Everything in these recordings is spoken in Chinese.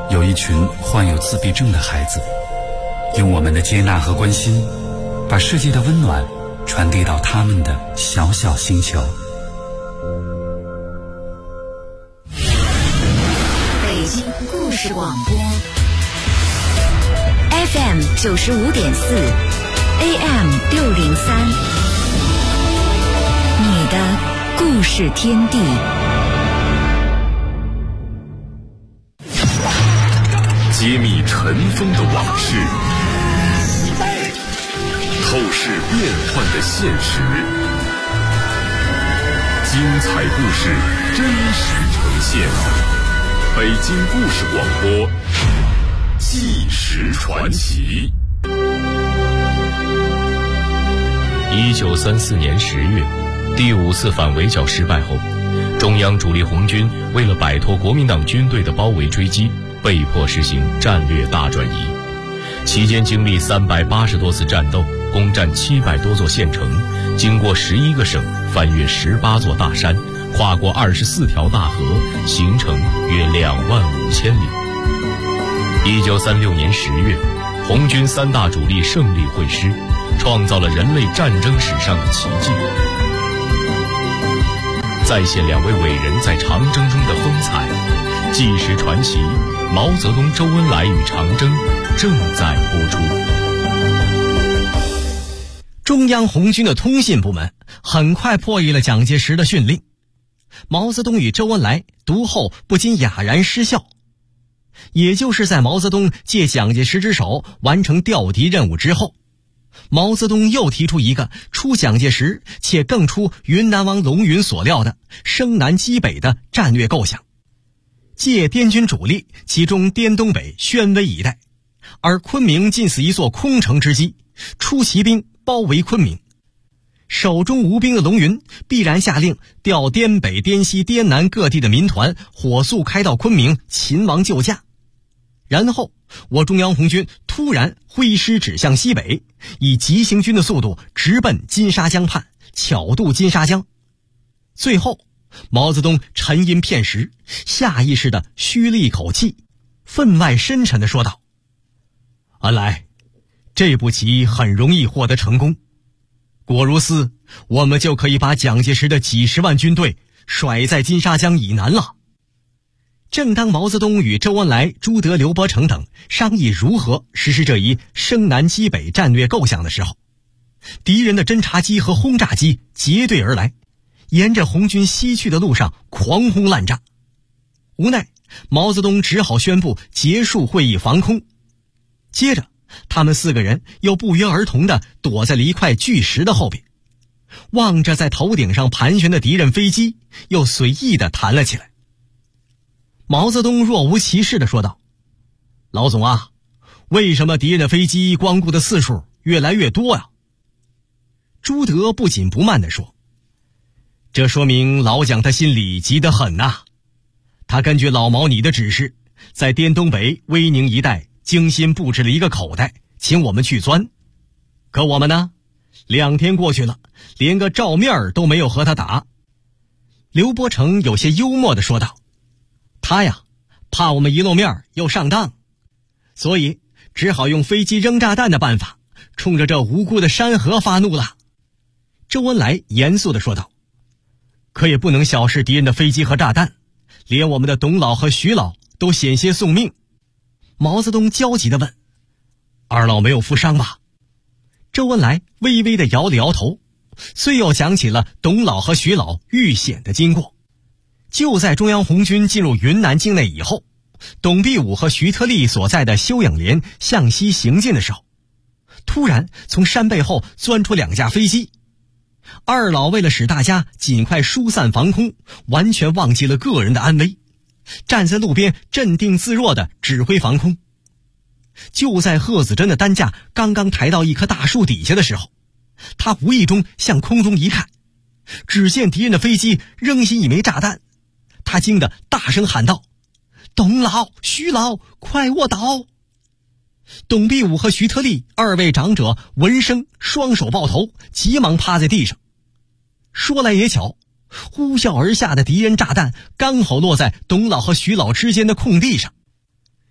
有一群患有自闭症的孩子，用我们的接纳和关心，把世界的温暖传递到他们的小小星球。 北京故事广播 FM 95.4 AM 603，你的故事天地。 揭秘尘封的往事，透视变幻的现实，精彩故事真实呈现。北京故事广播，纪实传奇。 1934年10月，第5次反围剿失败后，中央主力红军为了摆脱国民党军队的包围追击，被迫实行战略大转移，期间经历380多次战斗，攻占700多座县城，经过11个省，翻越18座大山，跨过24条大河，行程约25000里。1936年10月，红军3大主力胜利会师，创造了人类战争史上的奇迹，再现2位伟人在长征中的风采。纪实传奇，毛泽东、周恩来与长征正在播出。 中央红军的通信部门很快破译了蒋介石的训令，毛泽东与周恩来读后不禁哑然失笑。也就是在毛泽东借蒋介石之手完成调敌任务之后，毛泽东又提出一个出蒋介石且更出云南王龙云所料的升南击北的战略构想，借滇军主力集中滇东北宣威一带，而昆明近似一座空城之机，出奇兵包围昆明。手中无兵的龙云必然下令调滇北、滇西、滇南各地的民团火速开到昆明擒王救驾。然后我中央红军突然挥师指向西北，以急行军的速度直奔金沙江畔，巧渡金沙江。最后毛泽东沉吟片时，下意识地吁了一口气，分外深沉地说道：恩来，这步棋很容易获得成功，果如斯，我们就可以把蒋介石的几十万军队甩在金沙江以南了。正当毛泽东与周恩来、朱德、刘伯承等商议如何实施这一升南击北战略构想的时候，敌人的侦察机和轰炸机结队而来，沿着红军西去的路上狂轰滥炸。无奈毛泽东只好宣布结束会议防空。接着他们4个人又不约而同地躲在了一块巨石的后边，望着在头顶上盘旋的敌人飞机，又随意地谈了起来。毛泽东若无其事地说道：老总啊，为什么敌人的飞机光顾的次数越来越多呀？朱德不紧不慢地说：这说明老蒋他心里急得很呐。他根据老毛你的指示，在滇东北威宁一带精心布置了一个口袋，请我们去钻。可我们呢，2天过去了，连个照面都没有和他打。刘伯承有些幽默地说道：他呀，怕我们一露面又上当，所以只好用飞机扔炸弹的办法，冲着这无辜的山河发怒了。周恩来严肃地说道：可也不能小视敌人的飞机和炸弹，连我们的董老和徐老都险些送命。毛泽东焦急地问：二老没有负伤吧？周恩来微微地摇了摇头，遂又讲起了董老和徐老遇险的经过。就在中央红军进入云南境内以后，董必武和徐特立所在的休养连向西行进的时候，突然从山背后钻出2架飞机。二老为了使大家尽快疏散防空，完全忘记了个人的安危，站在路边镇定自若地指挥防空。就在贺子珍的担架刚刚抬到一棵大树底下的时候，他无意中向空中一看，只见敌人的飞机扔下一枚炸弹。他惊得大声喊道：董老、徐老，快卧倒！董必武和徐特立2位长者闻声双手抱头，急忙趴在地上。说来也巧，呼啸而下的敌人炸弹刚好落在董老和徐老之间的空地上。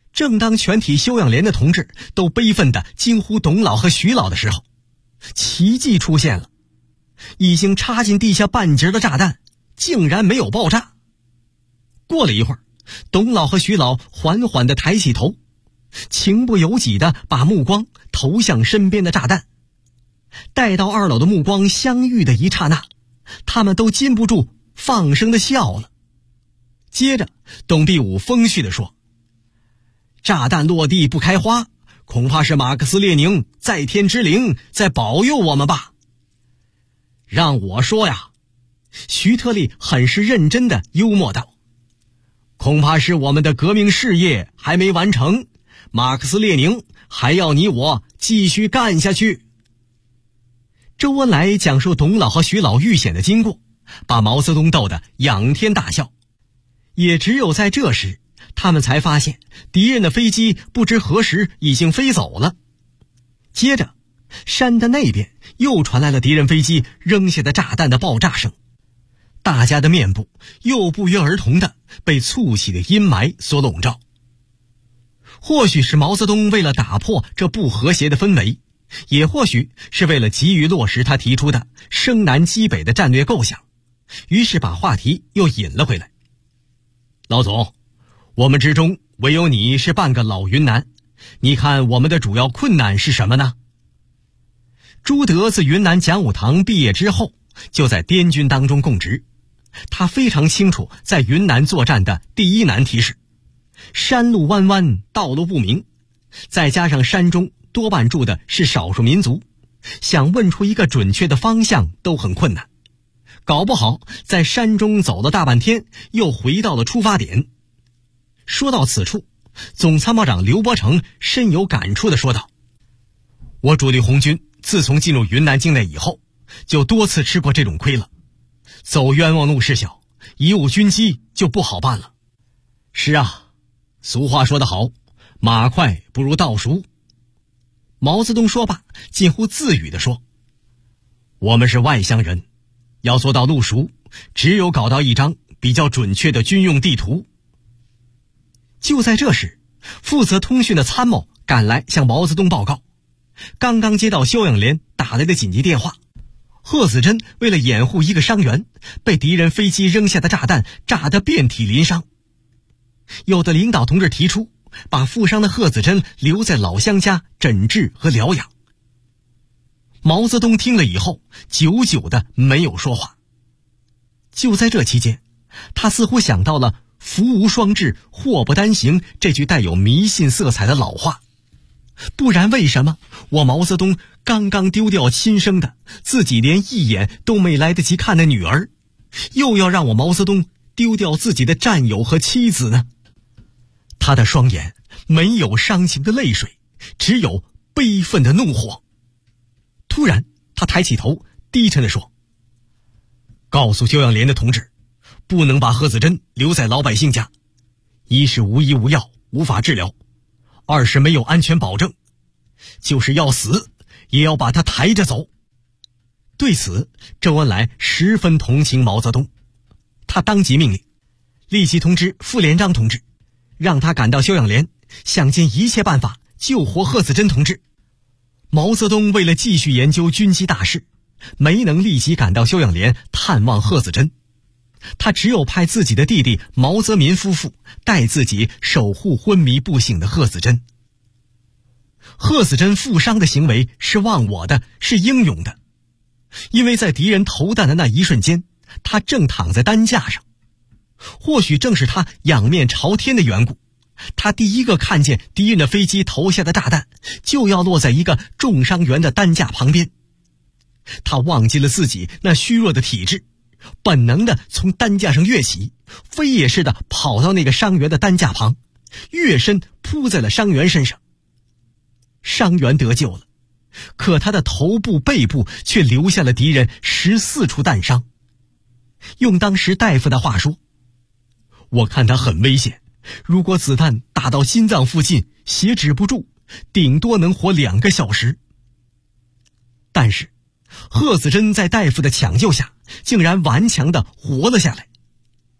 正当全体休养连的同志都悲愤地惊呼董老和徐老的时候，奇迹出现了，已经插进地下半截的炸弹竟然没有爆炸。过了一会儿，董老和徐老缓缓地抬起头，情不由己地把目光投向身边的炸弹。待到二老的目光相遇的一刹那，他们都禁不住放声地笑了。接着董必武风趣地说，炸弹落地不开花，恐怕是马克思列宁在天之灵在保佑我们吧。让我说呀，徐特立很是认真地幽默道，恐怕是我们的革命事业还没完成，马克思列宁还要你我继续干下去。周恩来讲述董老和徐老遇险的经过，把毛泽东逗得仰天大笑。也只有在这时，他们才发现敌人的飞机不知何时已经飞走了。接着，山的那边又传来了敌人飞机扔下的炸弹的爆炸声，大家的面部又不约而同地被簇起的阴霾所笼罩。或许是毛泽东为了打破这不和谐的氛围，也或许是为了急于落实他提出的升南击北的战略构想，于是把话题又引了回来。老总，我们之中唯有你是半个老云南，你看我们的主要困难是什么呢？朱德自云南讲武堂毕业之后，就在滇军当中供职，他非常清楚在云南作战的第一难题是山路弯弯，道路不明，再加上山中多半住的是少数民族，想问出一个准确的方向都很困难，搞不好在山中走了大半天，又回到了出发点。说到此处，总参谋长刘伯承深有感触地说道，我主力红军自从进入云南境内以后，就多次吃过这种亏了，走冤枉路是小，贻误军机就不好办了。是啊，俗话说得好，马快不如道熟。毛泽东说罢，近乎自语地说，我们是外乡人，要做到路熟，只有搞到一张比较准确的军用地图。就在这时，负责通讯的参谋赶来向毛泽东报告，刚刚接到休养连打来的紧急电话，贺子珍为了掩护一个伤员，被敌人飞机扔下的炸弹炸得遍体鳞伤。有的领导同志提出把负伤的贺子珍留在老乡家诊治和疗养。毛泽东听了以后，久久的没有说话。就在这期间，他似乎想到了福无双至，祸不单行这句带有迷信色彩的老话。不然为什么我毛泽东刚刚丢掉亲生的，自己连一眼都没来得及看的女儿，又要让我毛泽东丢掉自己的战友和妻子呢？他的双眼没有伤情的泪水，只有悲愤的怒火。突然他抬起头，低沉地说，告诉休养连的同志，不能把贺子珍留在老百姓家，一是无医无药，无法治疗，二是没有安全保证，就是要死也要把他抬着走。对此，周恩来十分同情毛泽东，他当即命令立即通知副连长同志，让他赶到休养连，想尽一切办法救活贺子珍同志。毛泽东为了继续研究军机大事，没能立即赶到休养连探望贺子珍，他只有派自己的弟弟毛泽民夫妇带自己守护昏迷不醒的贺子珍。贺子珍负伤的行为是忘我的，是英勇的，因为在敌人投弹的那一瞬间，他正躺在担架上。或许正是他仰面朝天的缘故，他第一个看见敌人的飞机投下的炸弹就要落在一个重伤员的担架旁边。他忘记了自己那虚弱的体质，本能地从担架上跃起，飞也似的跑到那个伤员的担架旁，跃身扑在了伤员身上。伤员得救了，可他的头部背部却留下了敌人14处弹伤。用当时大夫的话说，我看他很危险，如果子弹打到心脏附近，血止不住，顶多能活2个小时。但是贺子珍在大夫的抢救下，竟然顽强地活了下来。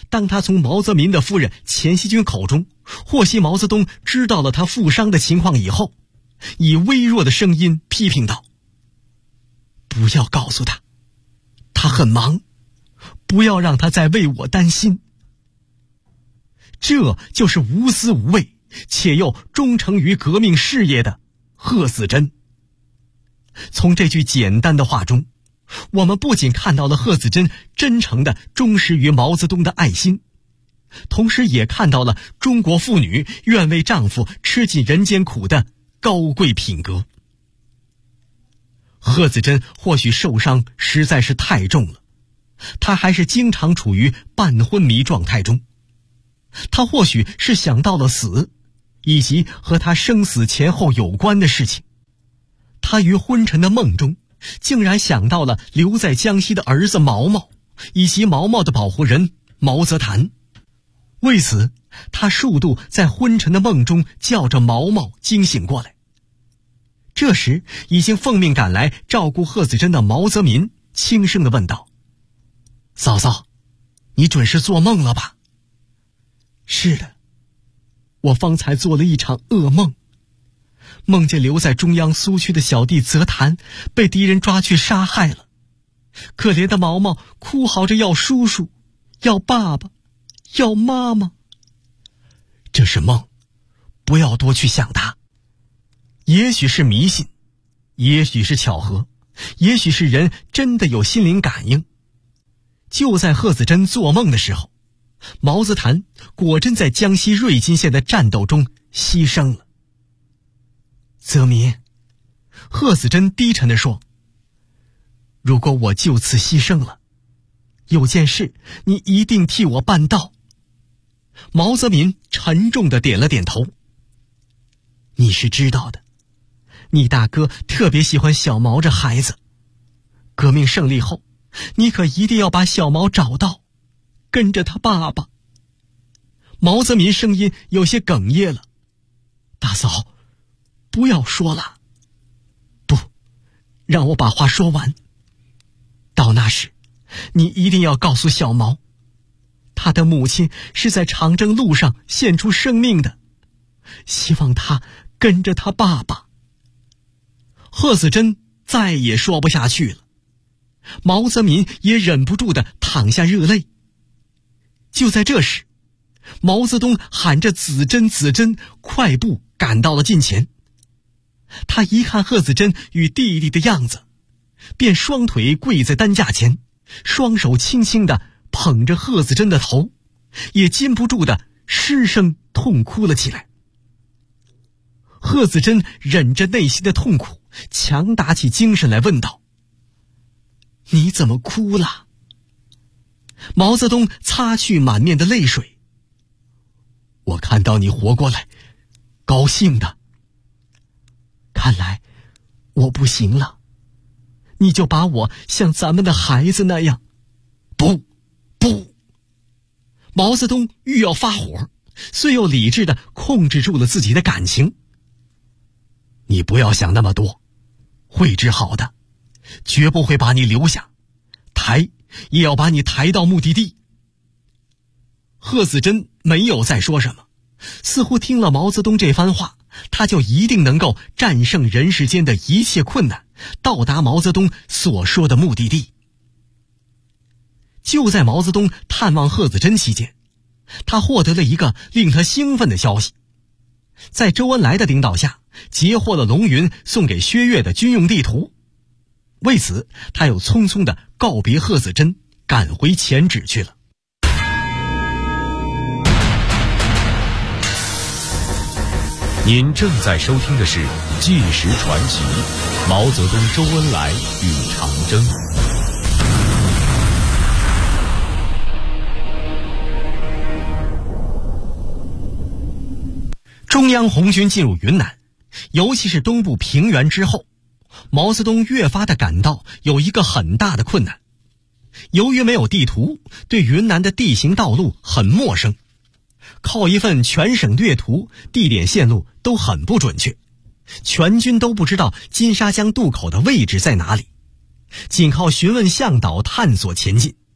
当他从毛泽民的夫人钱锡君口中获悉毛泽东知道了他负伤的情况以后，以微弱的声音批评道：“不要告诉他，他很忙，不要让他再为我担心。”这就是无私无畏且又忠诚于革命事业的贺子珍。从这句简单的话中，我们不仅看到了贺子珍真诚地忠实于毛泽东的爱心，同时也看到了中国妇女愿为丈夫吃尽人间苦的高贵品格。贺子珍或许受伤实在是太重了，她还是经常处于半昏迷状态中。她或许是想到了死，以及和她生死前后有关的事情。她于昏沉的梦中竟然想到了留在江西的儿子毛毛，以及毛毛的保护人毛泽谭。为此，他数度在昏沉的梦中叫着毛毛惊醒过来。这时，已经奉命赶来照顾贺子珍的毛泽民轻声地问道：“嫂嫂，你准是做梦了吧？”“是的，我方才做了一场噩梦，梦见留在中央苏区的小弟泽谭被敌人抓去杀害了。可怜的毛毛哭嚎着要叔叔，要爸爸，要妈妈。这是梦，不要多去想它。也许是迷信，也许是巧合，也许是人真的有心灵感应。”就在贺子珍做梦的时候，毛泽谭果真在江西瑞金县的战斗中牺牲了。泽民，贺子珍低沉地说：“如果我就此牺牲了，有件事你一定替我办到。”毛泽民沉重地点了点头：“你是知道的，你大哥特别喜欢小毛这孩子。革命胜利后，你可一定要把小毛找到，跟着他爸爸。”毛泽民声音有些哽咽了：“大嫂，不要说了。不，让我把话说完。到那时，你一定要告诉小毛，他的母亲是在长征路上献出生命的，希望他跟着他爸爸。”贺子珍再也说不下去了，毛泽民也忍不住地淌下热泪。就在这时，毛泽东喊着“子珍，子珍”，快步赶到了近前。他一看贺子珍与弟弟的样子，便双腿跪在担架前，双手轻轻地捧着贺子珍的头，也禁不住的失声痛哭了起来。贺子珍忍着内心的痛苦，强打起精神来问道：“你怎么哭了？”毛泽东擦去满面的泪水：“我看到你活过来，高兴的。看来我不行了，你就把我像咱们的孩子那样。”“不！”毛泽东欲要发火，虽又理智地控制住了自己的感情。“你不要想那么多，会治好的，绝不会把你留下，抬也要把你抬到目的地。”贺子珍没有再说什么，似乎听了毛泽东这番话，他就一定能够战胜人世间的一切困难，到达毛泽东所说的目的地。就在毛泽东探望贺子珍期间，他获得了一个令他兴奋的消息：在周恩来的领导下，截获了龙云送给薛岳的军用地图。为此，他又匆匆地告别贺子珍，赶回前址去了。 您正在收听的是《纪实传奇》，毛泽东、周恩来与长征。 中央红军进入云南，尤其是东部平原之后，毛泽东越发的感到有一个很大的困难。由于没有地图，对云南的地形道路很陌生，靠一份全省略图，地点线路都很不准确，全军都不知道金沙江渡口的位置在哪里，仅靠询问向导探索前进。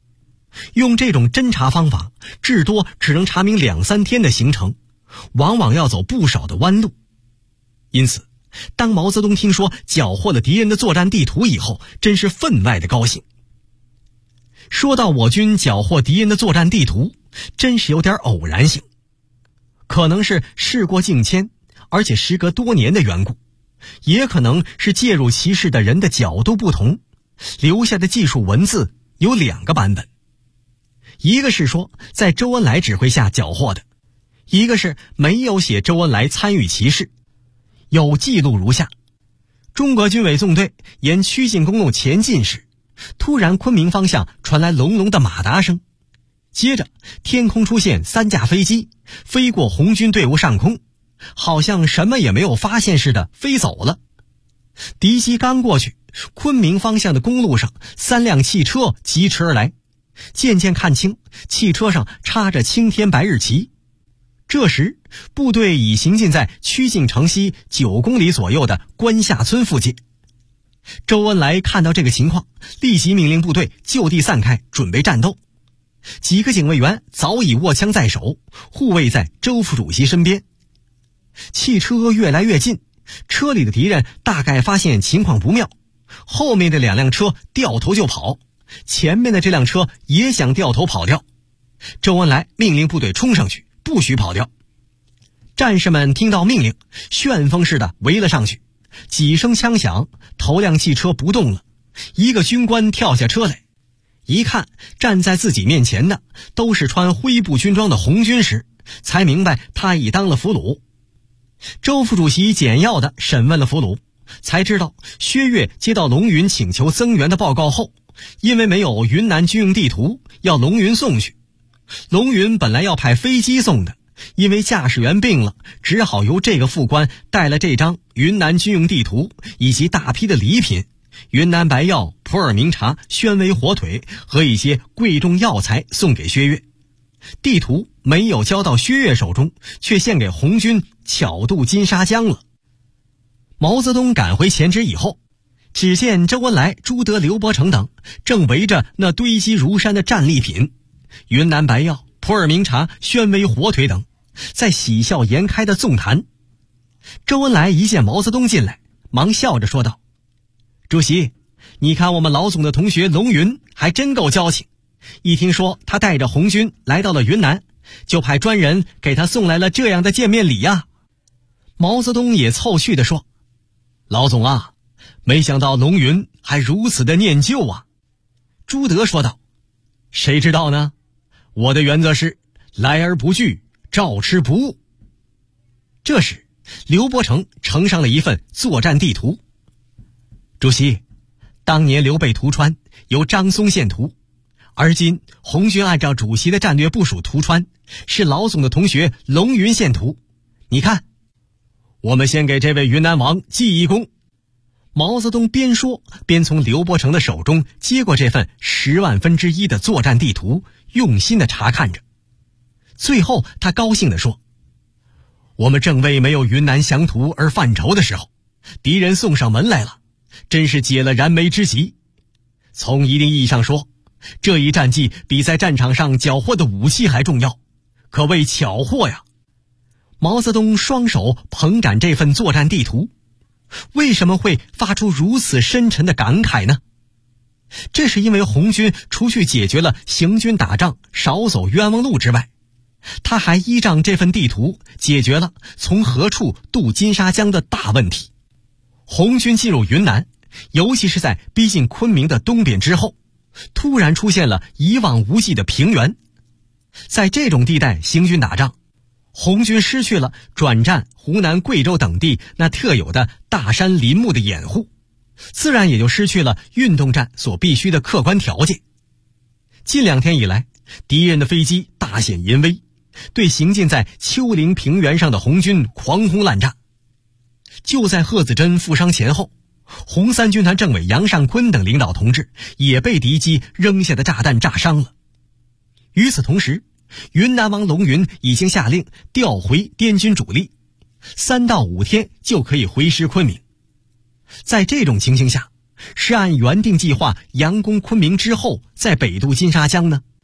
用这种侦察方法，至多只能查明2-3天的行程，往往要走不少的弯路。因此，当毛泽东听说缴获了敌人的作战地图以后，真是分外的高兴。说到我军缴获敌人的作战地图，真是有点偶然性，可能是事过境迁，而且时隔多年的缘故，也可能是介入其事的人的角度不同，留下的技术文字有2个版本。一个是说在周恩来指挥下缴获的，一个是没有写周恩来参与其事。有记录如下：中国军委纵队沿曲靖公路前进时，突然昆明方向传来隆隆的马达声，接着天空出现3架飞机，飞过红军队伍上空，好像什么也没有发现似的飞走了。敌机刚过去，昆明方向的公路上3辆汽车疾驰而来，渐渐看清汽车上插着青天白日旗。这时部队已行进在曲靖城西9公里左右的关下村附近。周恩来看到这个情况，立即命令部队就地散开，准备战斗。几个警卫员早已握枪在手，护卫在周副主席身边。汽车越来越近，车里的敌人大概发现情况不妙，后面的2辆车掉头就跑，前面的这辆车也想掉头跑掉。周恩来命令部队冲上去，不许跑掉。战士们听到命令，旋风似的围了上去。几声枪响，头辆汽车不动了，一个军官跳下车来，一看站在自己面前的都是穿灰布军装的红军时，才明白他已当了俘虏。周副主席简要地审问了俘虏，才知道薛岳接到龙云请求增援的报告后，因为没有云南军用地图，要龙云送去。龙云本来要派飞机送的，因为驾驶员病了，只好由这个副官带了这张云南军用地图以及大批的礼品，云南白药、普洱茗茶、宣威火腿和一些贵重药材送给薛岳。地图没有交到薛岳手中，却献给红军巧渡金沙江了。毛泽东赶回前直以后，只见周恩来、朱德、刘伯承等正围着那堆积如山的战利品，云南白药、普洱茗茶、宣威火腿等，在喜笑颜开的纵谈。周恩来一见毛泽东进来，忙笑着说道：“主席，你看我们老总的同学龙云还真够交情，一听说他带着红军来到了云南，就派专人给他送来了这样的见面礼呀。”毛泽东也凑趣地说：“老总啊，没想到龙云还如此的念旧啊。”朱德说道：“谁知道呢？我的原则是来而不拒，照吃不误。”这时刘伯承呈上了一份作战地图。主席，当年刘备屠川由张松献图，而今红军按照主席的战略部署屠川，是老总的同学龙云献图。你看，我们先给这位云南王记一功。毛泽东边说边从刘伯承的手中接过这份10万分之一的作战地图，用心地查看着。最后他高兴地说：“我们正为没有云南降图而犯愁的时候，敌人送上门来了，真是解了燃眉之急。从一定意义上说，这一战绩比在战场上缴获的武器还重要，可谓巧获呀。”毛泽东双手捧展这份作战地图，为什么会发出如此深沉的感慨呢？这是因为红军除去解决了行军打仗少走冤枉路之外，他还依仗这份地图解决了从何处渡金沙江的大问题。红军进入云南，尤其是在逼近昆明的东边之后，突然出现了一望无际的平原。在这种地带行军打仗，红军失去了转战湖南、贵州等地那特有的大山林木的掩护，自然也就失去了运动战所必须的客观条件。近2天以来，敌人的飞机大显淫威，对行进在丘陵平原上的红军狂轰滥炸。就在贺子珍负伤前后，红三军团政委杨尚昆等领导同志也被敌机扔下的炸弹炸伤了。与此同时，云南王龙云已经下令调回滇军主力，3到5天就可以回师昆明。在这种情形下，是按原定计划佯攻昆明之后再北渡金沙江呢，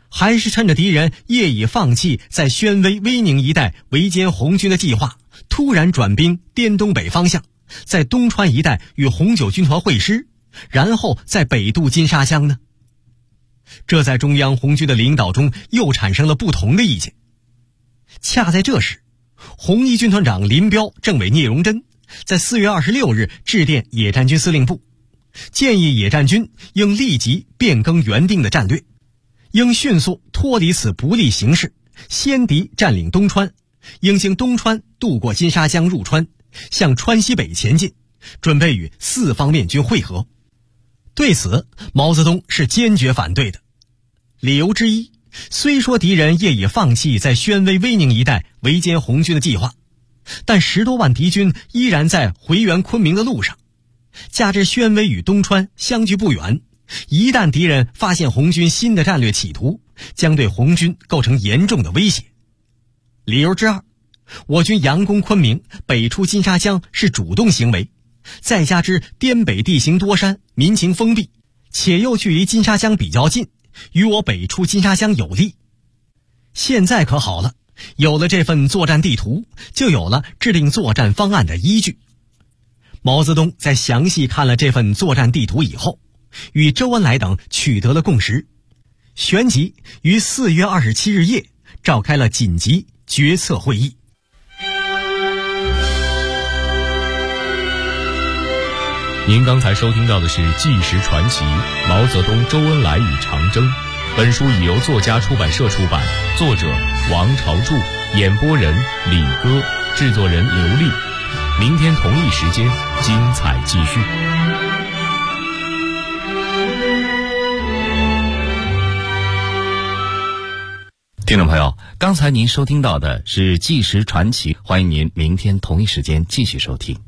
还是趁着敌人业已放弃在宣威、威宁一带围歼红军的计划，突然转兵滇东北方向，在东川一带与红九军团会师，然后再北渡金沙江呢？这在中央红军的领导中又产生了不同的意见。恰在这时，红一军团长林彪、政委聂荣臻在4月26日致电野战军司令部，建议野战军应立即变更原定的战略，应迅速脱离此不利形势，先敌占领东川，应经东川渡过金沙江入川，向川西北前进，准备与四方面军会合。对此，毛泽东是坚决反对的。理由之一，虽说敌人业已放弃在宣威、威宁一带围歼红军的计划，但10多万敌军依然在回援昆明的路上，加之宣威与东川相距不远，一旦敌人发现红军新的战略企图，将对红军构成严重的威胁。理由之二，我军佯攻昆明、北出金沙江是主动行为，再加之滇北地形多山，民情封闭，且又距离金沙江比较近，与我北出金沙江有利。现在可好了，有了这份作战地图，就有了制定作战方案的依据。毛泽东在详细看了这份作战地图以后，与周恩来等取得了共识，旋即于4月27日夜召开了紧急决策会议。 您刚才收听到的是《纪实传奇：毛泽东、周恩来与长征》。本书已由作家出版社出版，作者王朝柱，演播人李戈，制作人刘丽。明天同一时间，精彩继续。 听众朋友，刚才您收听到的是《纪实传奇》，欢迎您明天同一时间继续收听。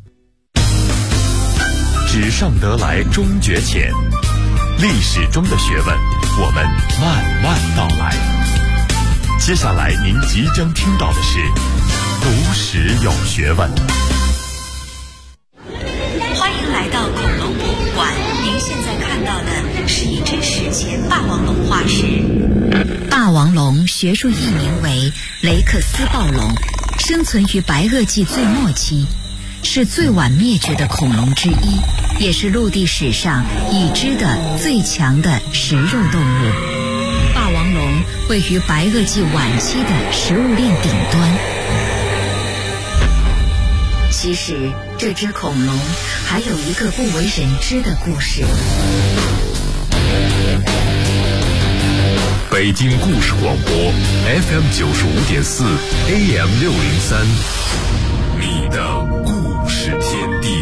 纸上得来终觉浅，历史中的学问，我们慢慢道来。接下来您即将听到的是读史有学问。 欢迎来到恐龙博物馆，您现在看到的是一只史前霸王龙化石。霸王龙学术译名为雷克斯暴龙，生存于白垩纪最末期，是最晚灭绝的恐龙之一，也是陆地史上已知的最强的食肉动物。霸王龙位于白垩纪晚期的食物链顶端。其实这只恐龙还有一个不为人知的故事。 北京故事广播 FM 95.4 AM 603，你的故事天地。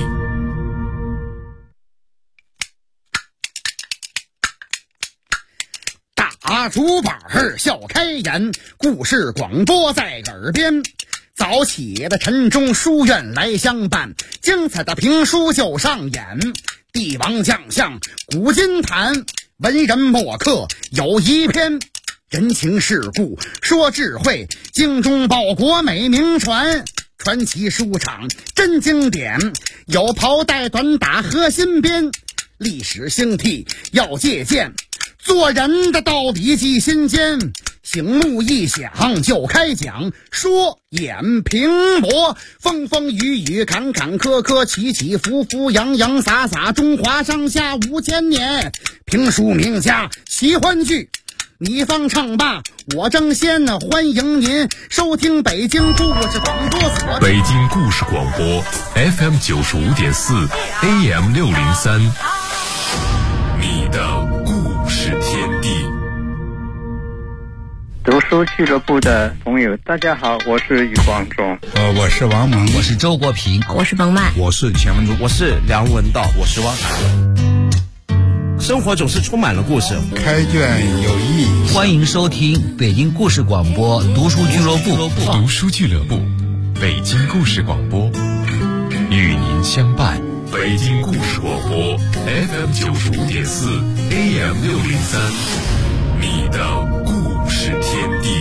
大竹板笑开颜，故事广播在耳边。早起的晨钟书院来相伴，精彩的评书就上演。帝王将相古今谈，文人墨客有一篇。人情世故说智慧，精忠报国美名传。传奇书场真经典，有袍带短打和新编。历史兴替要借鉴，做人的道理记心间。醒目一响就开讲，说演评驳，风风雨雨坎坎坷坷，起起伏伏洋洋洒洒，中华上下5000年。评书名家喜欢剧，你方唱罢我争先，欢迎您收听北京故事广播所。 北京故事广播 FM 95.4 AM 603，你的故事天地。 读书俱乐部的朋友大家好，我是余光中， 我是王蒙， 我是周国平， 我是冯曼， 我是钱文珠， 我是梁文道，我是汪涵。生活总是充满了故事， 开卷有益。 欢迎收听北京故事广播读书俱乐部。 读书俱乐部，北京故事广播，与您相伴。北京故事广播 FM 95.4 AM 603，你的故事天地。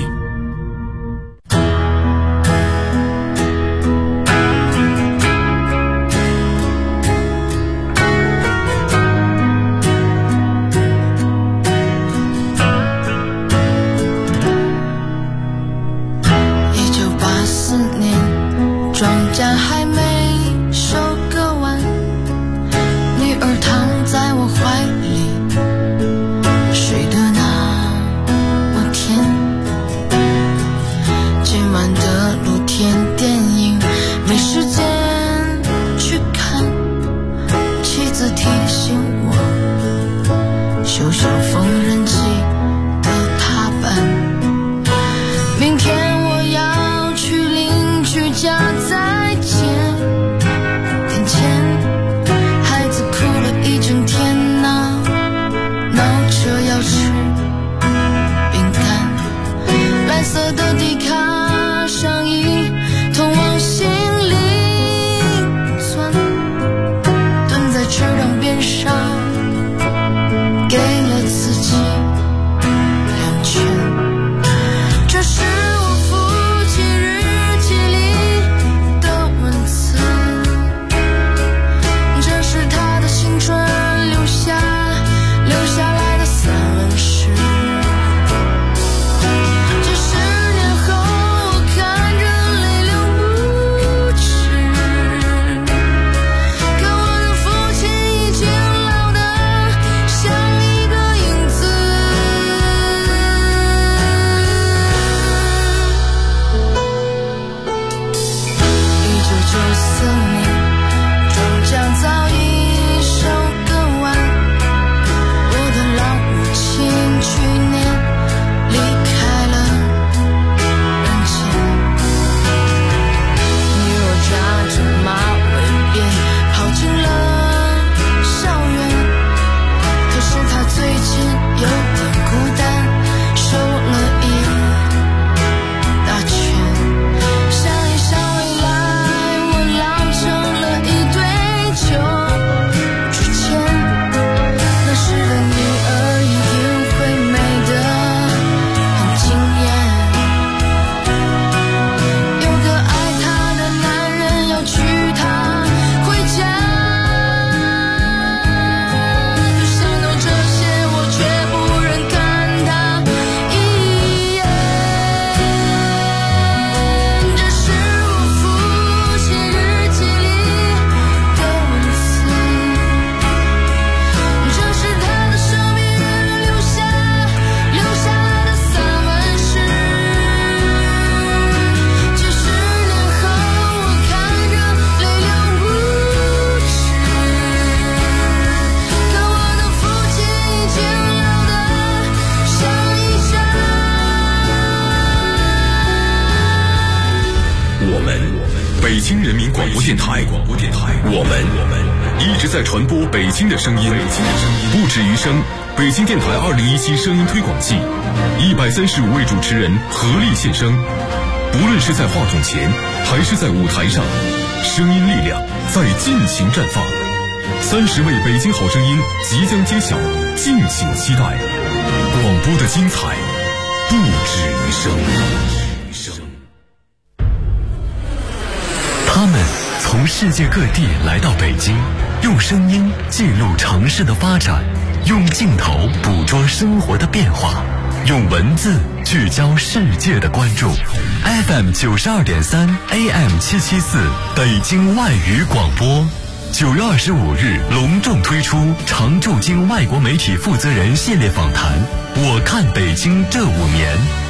家还没收割完，女儿躺在我怀里，睡得那么甜。今晚的露天电影没时间去看，妻子提醒我修修缝纫机的踏板，明天我要去邻居家再见。眼前孩子哭了一整天呐，闹着要吃饼干，蓝色的迪卡上衣通往心灵村，蹲在池塘边上给了自己2拳。这是我父亲日记里的文字，这是他的青春留下来的散文诗。这10年后我看着泪流不止，可我的父亲已经老得像一个影子。1994年庄稼早已收割完，我的老母亲去年离开了人间。女儿扎着马尾辫跑进了校园，可是她最近有点孤单，瘦了一大圈。想一想未来，我老成了一堆旧纸钱，那时的女儿一定会美得很惊艳。有个爱她的男人要娶她回家，可想到这些我却不忍看她一眼。这是我父亲日记里的文字，这是他的生命留下来的散文诗。这10年后我看着泪流不止，可我的父亲已经老得像一扇。 我们北京人民广播电台，我们一直在传播北京的声音。不止于声，北京电台2017声音推广季，135位主持人合力献声。不论是在话筒前，还是在舞台上，声音力量在尽情绽放。30位北京好声音即将揭晓，敬请期待。广播的精彩，不止于声。 他们从世界各地来到北京，用声音记录城市的发展，用镜头捕捉生活的变化，用文字聚焦世界的关注。FM 92.3 AM 774北京外语广播，9月25日隆重推出常驻京外国媒体负责人系列访谈。我看北京这5年。